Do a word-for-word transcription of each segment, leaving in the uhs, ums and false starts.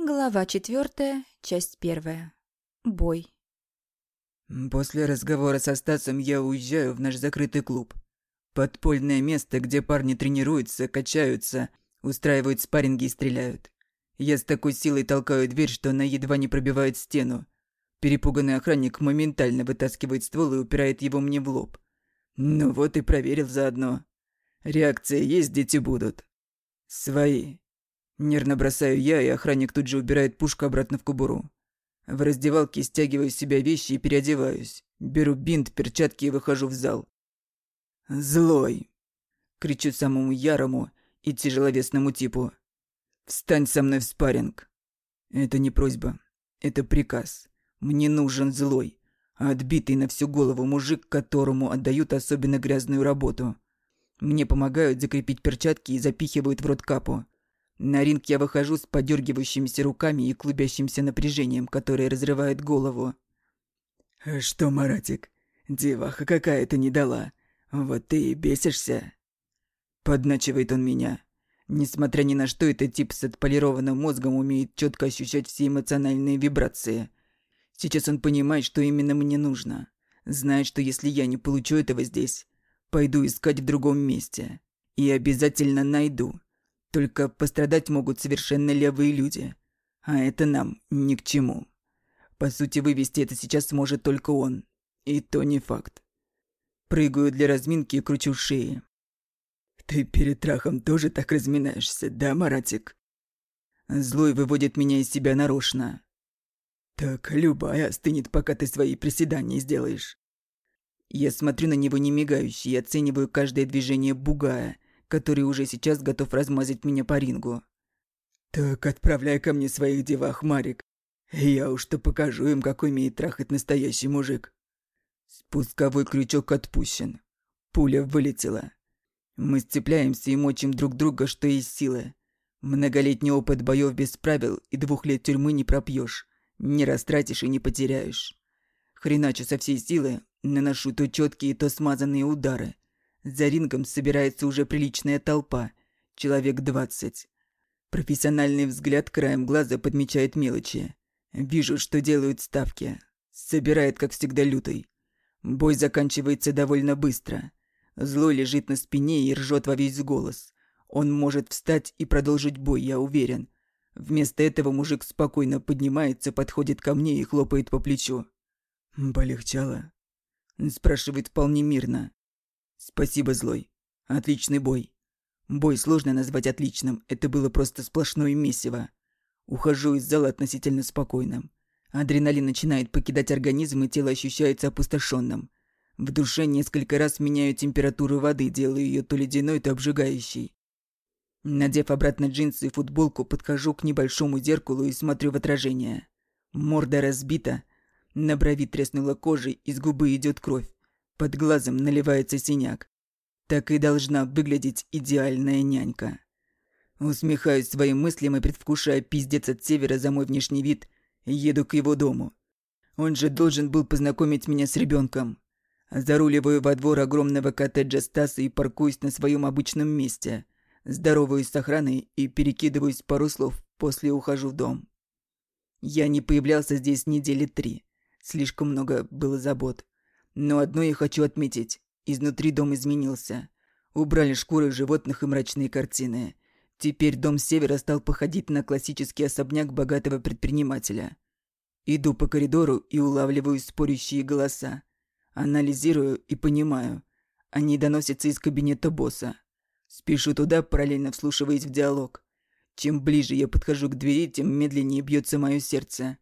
Глава четвертая, часть первая. Бой. После разговора со Стасом я уезжаю в наш закрытый клуб. Подпольное место, где парни тренируются, качаются, устраивают спарринги и стреляют. Я с такой силой толкаю дверь, что она едва не пробивает стену. Перепуганный охранник моментально вытаскивает ствол и упирает его мне в лоб. Ну вот и проверил заодно. Реакция есть, дети будут. Свои. Нервно бросаю я, и охранник тут же убирает пушку обратно в кобуру. В раздевалке стягиваю с себя вещи и переодеваюсь. Беру бинт, перчатки и выхожу в зал. «Злой!» — кричу самому ярому и тяжеловесному типу. «Встань со мной в спарринг!» Это не просьба, это приказ. Мне нужен злой, отбитый на всю голову мужик, которому отдают особенно грязную работу. Мне помогают закрепить перчатки и запихивают в рот капу. На ринг я выхожу с подергивающимися руками и клубящимся напряжением, которое разрывает голову. «Что, Маратик, деваха какая-то не дала. Вот ты и бесишься». Подначивает он меня. Несмотря ни на что, этот тип с отполированным мозгом умеет четко ощущать все эмоциональные вибрации. Сейчас он понимает, что именно мне нужно. Знает, что если я не получу этого здесь, пойду искать в другом месте. И обязательно найду. Только пострадать могут совершенно левые люди. А это нам ни к чему. По сути, вывести это сейчас сможет только он. И то не факт. Прыгаю для разминки и кручу шеи. «Ты перед трахом тоже так разминаешься, да, Маратик?» Злой выводит меня из себя нарочно. «Так любая остынет, пока ты свои приседания сделаешь». Я смотрю на него немигающе и оцениваю каждое движение бугая, который уже сейчас готов размазать меня по рингу. «Так отправляй ко мне своих девах, Марик. Я уж-то покажу им, как умеет трахать настоящий мужик». Спусковой крючок отпущен. Пуля вылетела. Мы сцепляемся и мочим друг друга, что есть силы. Многолетний опыт боев без правил и двух лет тюрьмы не пропьешь, не растратишь и не потеряешь. Хреначу со всей силы, наношу то четкие, то смазанные удары. За рингом собирается уже приличная толпа, человек двадцать. Профессиональный взгляд краем глаза подмечает мелочи. Вижу, что делают ставки. Собирает, как всегда, лютый. Бой заканчивается довольно быстро. Злой лежит на спине и ржет во весь голос. Он может встать и продолжить бой, я уверен. Вместо этого мужик спокойно поднимается, подходит ко мне и хлопает по плечу. «Полегчало?» Спрашивает вполне мирно. «Спасибо, Злой. Отличный бой». Бой сложно назвать отличным, это было просто сплошное месиво. Ухожу из зала относительно спокойным. Адреналин начинает покидать организм, и тело ощущается опустошенным. В душе несколько раз меняю температуру воды, делаю ее то ледяной, то обжигающей. Надев обратно джинсы и футболку, подхожу к небольшому зеркалу и смотрю в отражение. Морда разбита, на брови треснула кожа, из губы идет кровь. Под глазом наливается синяк. Так и должна выглядеть идеальная нянька. Усмехаюсь своим мыслям и, предвкушая пиздец от Севера за мой внешний вид, еду к его дому. Он же должен был познакомить меня с ребенком. Заруливаю во двор огромного коттеджа Стаса и паркуюсь на своем обычном месте. Здороваюсь с охраной и перекидываюсь пару слов, после ухожу в дом. Я не появлялся здесь недели три. Слишком много было забот. Но одно я хочу отметить. Изнутри дом изменился. Убрали шкуры животных и мрачные картины. Теперь дом Севера стал походить на классический особняк богатого предпринимателя. Иду по коридору и улавливаю спорящие голоса. Анализирую и понимаю. Они доносятся из кабинета босса. Спешу туда, параллельно вслушиваясь в диалог. Чем ближе я подхожу к двери, тем медленнее бьется мое сердце.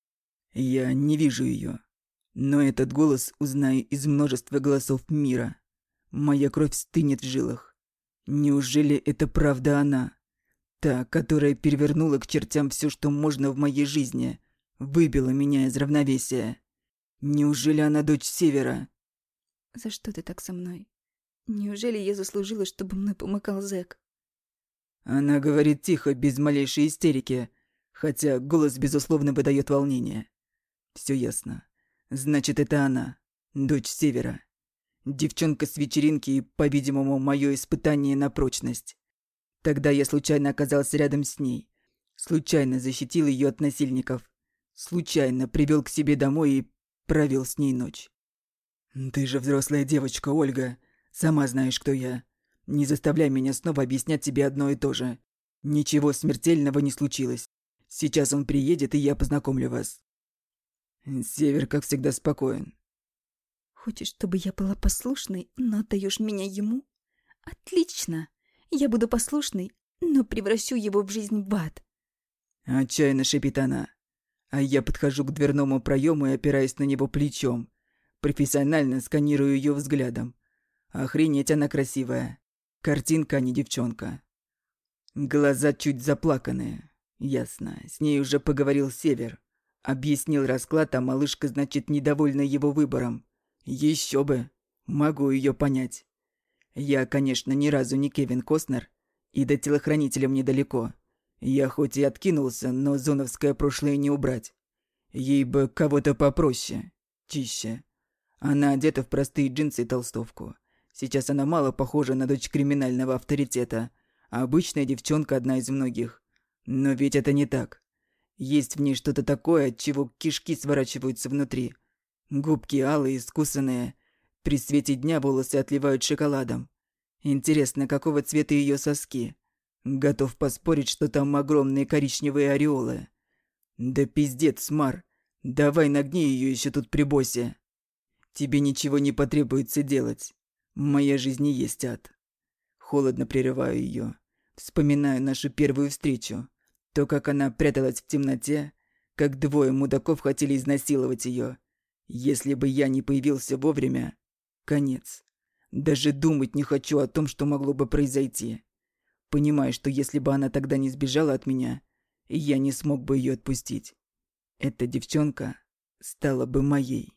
Я не вижу ее. Но этот голос узнаю из множества голосов мира. Моя кровь стынет в жилах. Неужели это правда она? Та, которая перевернула к чертям все, что можно в моей жизни, выбила меня из равновесия. Неужели она дочь Севера? За что ты так со мной? Неужели я заслужила, чтобы мной помыкал зэк? Она говорит тихо, без малейшей истерики, хотя голос, безусловно, выдает волнение. Все ясно. Значит, это она, дочь Севера. Девчонка с вечеринки и, по-видимому, мое испытание на прочность. Тогда я случайно оказался рядом с ней. Случайно защитил ее от насильников. Случайно привел к себе домой и провел с ней ночь. Ты же взрослая девочка, Ольга. Сама знаешь, кто я. Не заставляй меня снова объяснять тебе одно и то же. Ничего смертельного не случилось. Сейчас он приедет, и я познакомлю вас. Север, как всегда, спокоен. Хочешь, чтобы я была послушной, но отдаешь меня ему? Отлично. Я буду послушной, но превращу его в жизнь в ад. Отчаянно шипит она. А я подхожу к дверному проему и опираюсь на него плечом. Профессионально сканирую ее взглядом. Охренеть, она красивая. Картинка, а не девчонка. Глаза чуть заплаканные. Ясно, с ней уже поговорил Север. Объяснил расклад, а малышка, значит, недовольна его выбором. Еще бы. Могу ее понять. Я, конечно, ни разу не Кевин Костнер, и до телохранителя мне далеко. Я хоть и откинулся, но зоновское прошлое не убрать. Ей бы кого-то попроще, чище. Она одета в простые джинсы и толстовку. Сейчас она мало похожа на дочь криминального авторитета. Обычная девчонка, одна из многих. Но ведь это не так. Есть в ней что-то такое, от чего кишки сворачиваются внутри. Губки алые, искусанные. При свете дня волосы отливают шоколадом. Интересно, какого цвета ее соски? Готов поспорить, что там огромные коричневые ореолы. Да пиздец, Мар. Давай нагни ее еще тут при боссе. Тебе ничего не потребуется делать. Моя жизнь не есть ад. Холодно прерываю ее. Вспоминаю нашу первую встречу. То, как она пряталась в темноте, как двое мудаков хотели изнасиловать ее. Если бы я не появился вовремя, конец. Даже думать не хочу о том, что могло бы произойти. Понимаю, что если бы она тогда не сбежала от меня, я не смог бы ее отпустить. Эта девчонка стала бы моей.